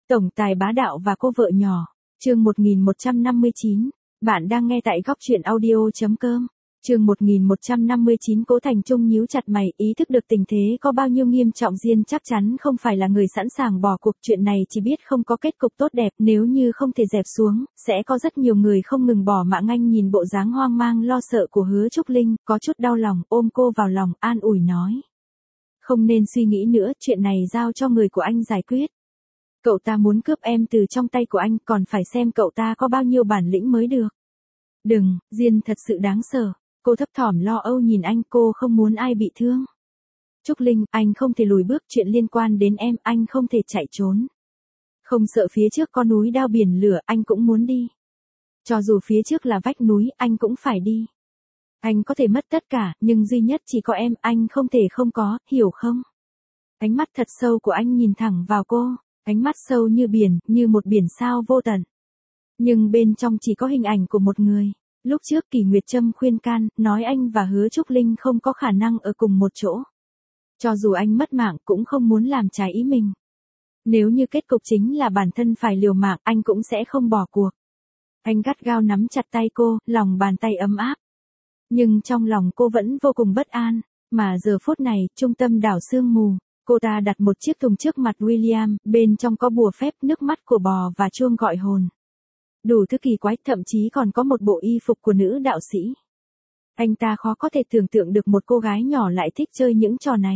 Tổng tài bá đạo và cô vợ nhỏ. Chương 1159. Bạn đang nghe tại góc truyện audio.com. Chương 1159. Cố Thành Trung nhíu chặt mày, ý thức được tình thế có bao nhiêu nghiêm trọng. Diên chắc chắn không phải là người sẵn sàng bỏ cuộc, chuyện này chỉ biết không có kết cục tốt đẹp, nếu như không thể dẹp xuống, sẽ có rất nhiều người không ngừng bỏ mạng. Anh nhìn bộ dáng hoang mang lo sợ của Hứa Trúc Linh, có chút đau lòng, ôm cô vào lòng, an ủi nói: không nên suy nghĩ nữa, chuyện này giao cho người của anh giải quyết. Cậu ta muốn cướp em từ trong tay của anh, còn phải xem cậu ta có bao nhiêu bản lĩnh mới được. Đừng, Diên thật sự đáng sợ. Cô thấp thỏm lo âu nhìn anh, cô không muốn ai bị thương. Trúc Linh, anh không thể lùi bước, chuyện liên quan đến em, anh không thể chạy trốn. Không sợ phía trước có núi đao biển lửa, anh cũng muốn đi. Cho dù phía trước là vách núi, anh cũng phải đi. Anh có thể mất tất cả, nhưng duy nhất chỉ có em, anh không thể không có, hiểu không? Ánh mắt thật sâu của anh nhìn thẳng vào cô, ánh mắt sâu như biển, như một biển sao vô tận. Nhưng bên trong chỉ có hình ảnh của một người. Lúc trước Kỳ Nguyệt Trâm khuyên can, nói anh và Hứa Trúc Linh không có khả năng ở cùng một chỗ. Cho dù anh mất mạng cũng không muốn làm trái ý mình. Nếu như kết cục chính là bản thân phải liều mạng, anh cũng sẽ không bỏ cuộc. Anh gắt gao nắm chặt tay cô, lòng bàn tay ấm áp. Nhưng trong lòng cô vẫn vô cùng bất an, mà giờ phút này, trung tâm đảo sương mù, cô ta đặt một chiếc thùng trước mặt William, bên trong có bùa phép, nước mắt của bò và chuông gọi hồn. Đủ thứ kỳ quái, thậm chí còn có một bộ y phục của nữ đạo sĩ. Anh ta khó có thể tưởng tượng được một cô gái nhỏ lại thích chơi những trò này.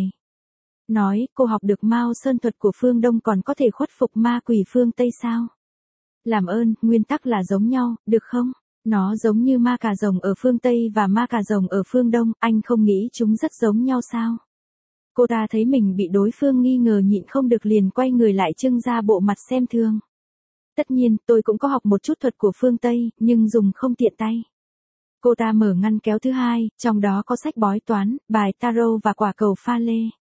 Nói, cô học được Mao Sơn thuật của phương Đông còn có thể khuất phục ma quỷ phương Tây sao? Làm ơn, nguyên tắc là giống nhau, được không? Nó giống như ma cà rồng ở phương Tây và ma cà rồng ở phương Đông, anh không nghĩ chúng rất giống nhau sao? Cô ta thấy mình bị đối phương nghi ngờ, nhịn không được liền quay người lại trưng ra bộ mặt xem thường. Tất nhiên, tôi cũng có học một chút thuật của phương Tây, nhưng dùng không tiện tay. Cô ta mở ngăn kéo thứ hai, trong đó có sách bói toán, bài tarot và quả cầu pha lê.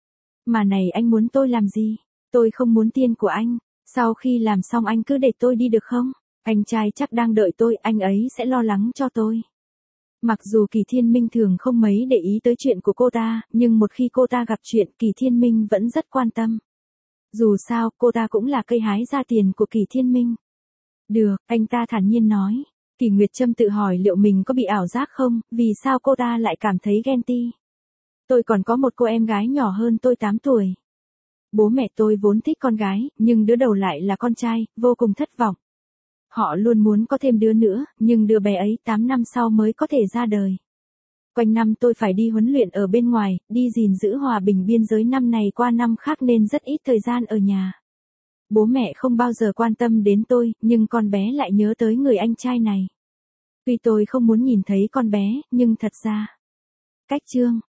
Mà này, anh muốn tôi làm gì? Tôi không muốn tiền của anh. Sau khi làm xong anh cứ để tôi đi được không? Anh trai chắc đang đợi tôi, anh ấy sẽ lo lắng cho tôi. Mặc dù Kỳ Thiên Minh thường không mấy để ý tới chuyện của cô ta, nhưng một khi cô ta gặp chuyện, Kỳ Thiên Minh vẫn rất quan tâm. Dù sao, cô ta cũng là cây hái ra tiền của Kỳ Thiên Minh. Được, anh ta thản nhiên nói. Kỳ Nguyệt Trâm tự hỏi liệu mình có bị ảo giác không, vì sao cô ta lại cảm thấy ghen tị. Tôi còn có một cô em gái nhỏ hơn tôi 8 tuổi. Bố mẹ tôi vốn thích con gái, nhưng đứa đầu lại là con trai, vô cùng thất vọng. Họ luôn muốn có thêm đứa nữa, nhưng đứa bé ấy 8 năm sau mới có thể ra đời. Quanh năm tôi phải đi huấn luyện ở bên ngoài, đi gìn giữ hòa bình biên giới năm này qua năm khác nên rất ít thời gian ở nhà. Bố mẹ không bao giờ quan tâm đến tôi, nhưng con bé lại nhớ tới người anh trai này. Tuy tôi không muốn nhìn thấy con bé, nhưng thật ra. Cách chương.